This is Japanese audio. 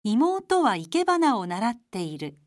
妹は生け花を習っている。